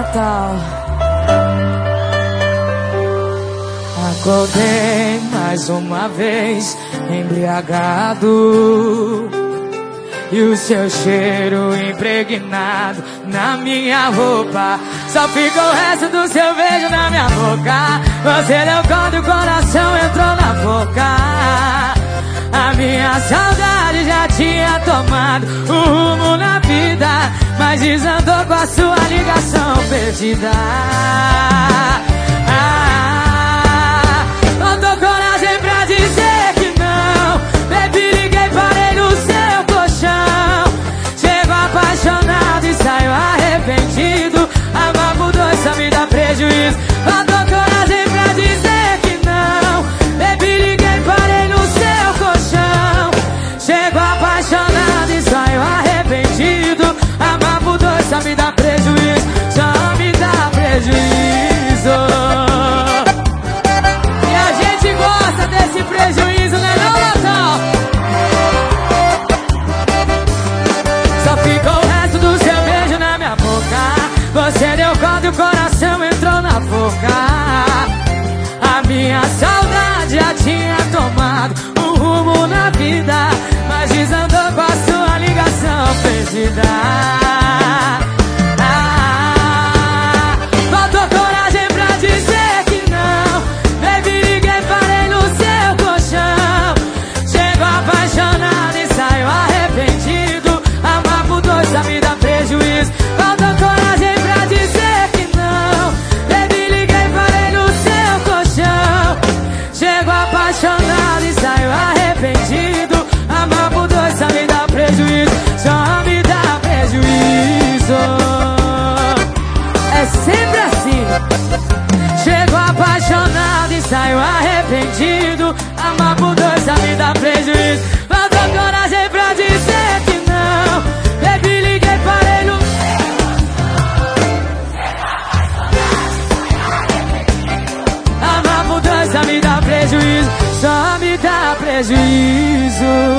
Natal. Acordei mais uma vez embriagado, e o seu cheiro impregnado na minha roupa. Só ficou o resto do seu beijo na minha boca. Você deu conta e o coração entrou na boca. A minha saudade já tinha tomado um rumo na vida, mas desandou com a sua ligação perdida. Faltou coragem pra dizer que não. Baby, liguei, parei no seu colchão. Chego apaixonado e saio arrependido. Amar por dois só me dá prejuízo. Faltou coragem pra dizer que não. Baby, liguei, parei no seu colchão. Chego apaixonado e saio arrependido. Amar por dois só me dá prejuízo. Só me dá prejuízo. E a gente gosta desse prejuízo, né não, Natal? Só ficou o resto do seu beijo na minha boca. Você deu conta e o coração entrou na boca. A minha saudade já tinha tomado um rumo na vida, mas desandou com a sua ligação perdida. Faltou coragem pra dizer que não. Baby, liguei, parei no seu colchão. Chego apaixonado e saio arrependido. Amar por dois só me dá prejuízo. Faltou coragem pra dizer que não. Baby, liguei, parei no seu colchão. Chego apaixonado e saio arrependido. Amar por dois só me dá prejuízo. Só me dá prejuízo. É sempre assim. Chego apaixonado e saio arrependido. Amar por dois só me dá prejuízo. Faltou coragem pra dizer que não. Baby, liguei, parei no... Amar por dois só me dá prejuízo. Só me dá prejuízo.